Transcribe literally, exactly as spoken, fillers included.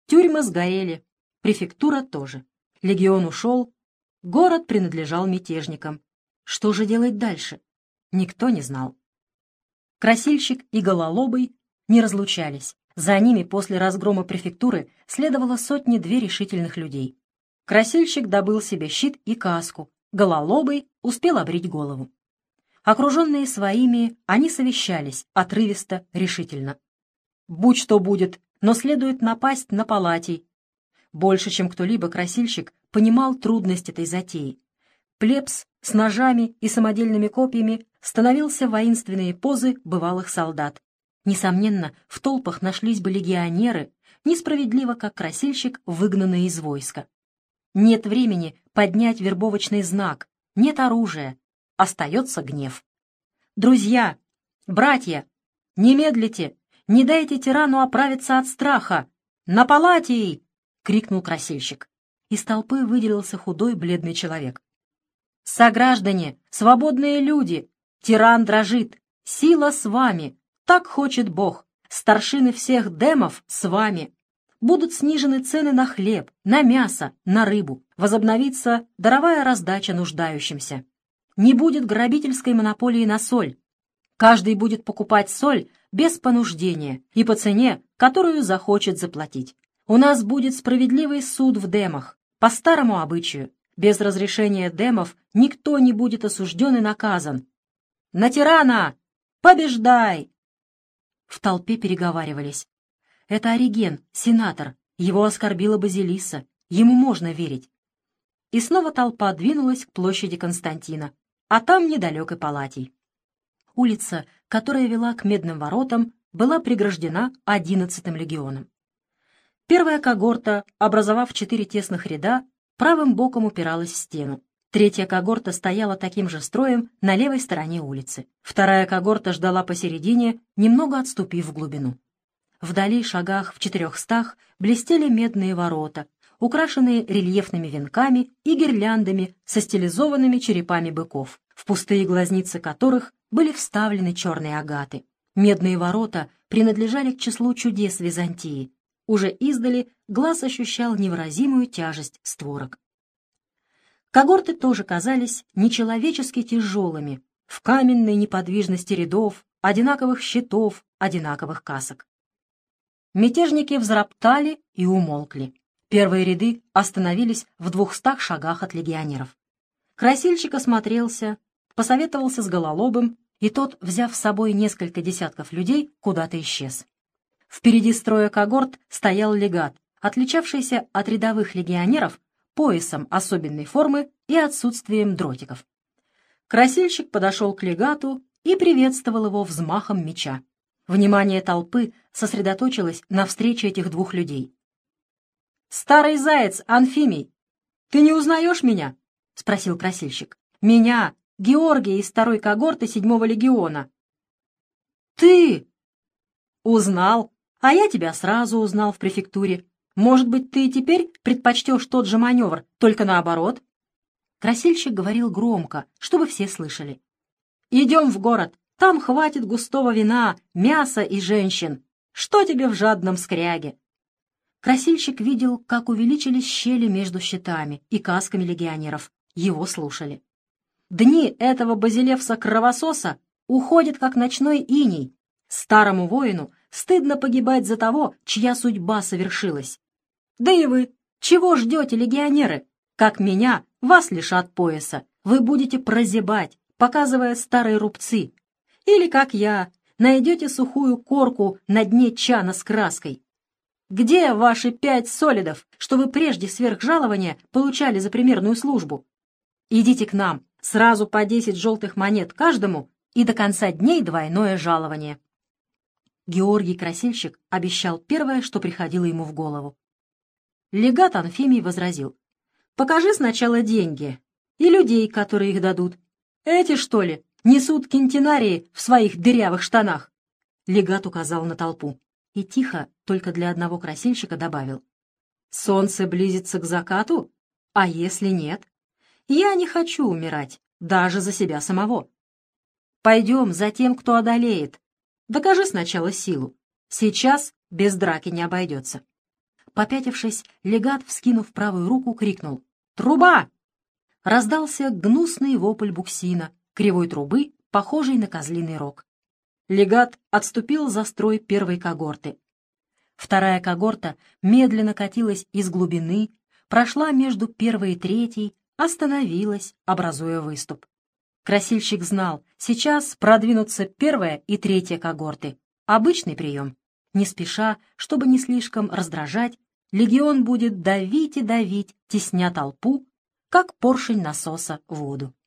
Тюрьмы сгорели, префектура тоже. Легион ушел, город принадлежал мятежникам. Что же делать дальше? Никто не знал. Красильщик и Гололобый не разлучались. За ними после разгрома префектуры следовало сотни-две решительных людей. Красильщик добыл себе щит и каску, Гололобый успел обрить голову. Окруженные своими, они совещались, отрывисто, решительно. Будь что будет, но следует напасть на Палатий. Больше, чем кто-либо, Красильщик понимал трудность этой затеи. Плебс с ножами и самодельными копьями становился в воинственные позы бывалых солдат. Несомненно, в толпах нашлись бы легионеры, несправедливо, как Красильщик, выгнанные из войска. Нет времени поднять вербовочный знак, нет оружия, остается гнев. Друзья, братья, не медлите, не дайте тирану оправиться от страха. На Палатии! — крикнул Красильщик. Из толпы выделился худой бледный человек. «Сограждане, свободные люди! Тиран дрожит! Сила с вами! Так хочет Бог! Старшины всех демов с вами! Будут снижены цены на хлеб, на мясо, на рыбу. Возобновится даровая раздача нуждающимся. Не будет грабительской монополии на соль. Каждый будет покупать соль без понуждения и по цене, которую захочет заплатить. У нас будет справедливый суд в демах, по старому обычаю. Без разрешения демов никто не будет осужден и наказан. На тирана! Побеждай!» В толпе переговаривались. Это Ориген, сенатор. Его оскорбила Базилисса. Ему можно верить. И снова толпа двинулась к площади Константина, а там недалек и Палатий. Улица, которая вела к Медным воротам, была преграждена одиннадцатым легионом. Первая когорта, образовав четыре тесных ряда, правым боком упиралась в стену. Третья когорта стояла таким же строем на левой стороне улицы. Вторая когорта ждала посередине, немного отступив в глубину. Вдали, шагах в четырехстах, блестели медные ворота, украшенные рельефными венками и гирляндами со стилизованными черепами быков, в пустые глазницы которых были вставлены черные агаты. Медные ворота принадлежали к числу чудес Византии. Уже издали глаз ощущал невыразимую тяжесть створок. Когорты тоже казались нечеловечески тяжелыми, в каменной неподвижности рядов, одинаковых щитов, одинаковых касок. Мятежники взроптали и умолкли. Первые ряды остановились в двухстах шагах от легионеров. Красильщик осмотрелся, посоветовался с Гололобым, и тот, взяв с собой несколько десятков людей, куда-то исчез. Впереди строя когорт стоял легат, отличавшийся от рядовых легионеров поясом особенной формы и отсутствием дротиков. Красильщик подошел к легату и приветствовал его взмахом меча. Внимание толпы сосредоточилось на встрече этих двух людей. «Старый заяц, Анфимий, ты не узнаешь меня?» — спросил красильщик. «Меня, Георгия из второй когорты седьмого легиона». «Ты?» «Узнал, а я тебя сразу узнал в префектуре. Может быть, ты и теперь предпочтешь тот же маневр, только наоборот?» Красильщик говорил громко, чтобы все слышали. «Идем в город. Там хватит густого вина, мяса и женщин. Что тебе в жадном скряге?» Красильщик видел, как увеличились щели между щитами и касками легионеров. Его слушали. Дни этого базилевса-кровососа уходят, как ночной иней. Старому воину стыдно погибать за того, чья судьба совершилась. Да и вы, чего ждете, легионеры? Как меня, вас лишат пояса. Вы будете прозябать, показывая старые рубцы. Или, как я, найдете сухую корку на дне чана с краской. Где ваши пять солидов, что вы прежде сверх жалования получали за примерную службу? Идите к нам, сразу по десять желтых монет каждому и до конца дней двойное жалование. Георгий Красильщик обещал первое, что приходило ему в голову. Легат Анфимий возразил: «Покажи сначала деньги и людей, которые их дадут. Эти, что ли, несут кентинарии в своих дырявых штанах?» Легат указал на толпу и тихо, только для одного красильщика, добавил: «Солнце близится к закату? А если нет? Я не хочу умирать, даже за себя самого. Пойдем за тем, кто одолеет. Докажи сначала силу. Сейчас без драки не обойдется». Попятившись, легат, вскинув правую руку, крикнул: «Труба!» Раздался гнусный вопль буксина, кривой трубы, похожей на козлиный рог. Легат отступил за строй первой когорты. Вторая когорта медленно катилась из глубины, прошла между первой и третьей, остановилась, образуя выступ. Красильщик знал, сейчас продвинутся первая и третья когорты. Обычный прием. Не спеша, чтобы не слишком раздражать, легион будет давить и давить, тесня толпу, как поршень насоса воду.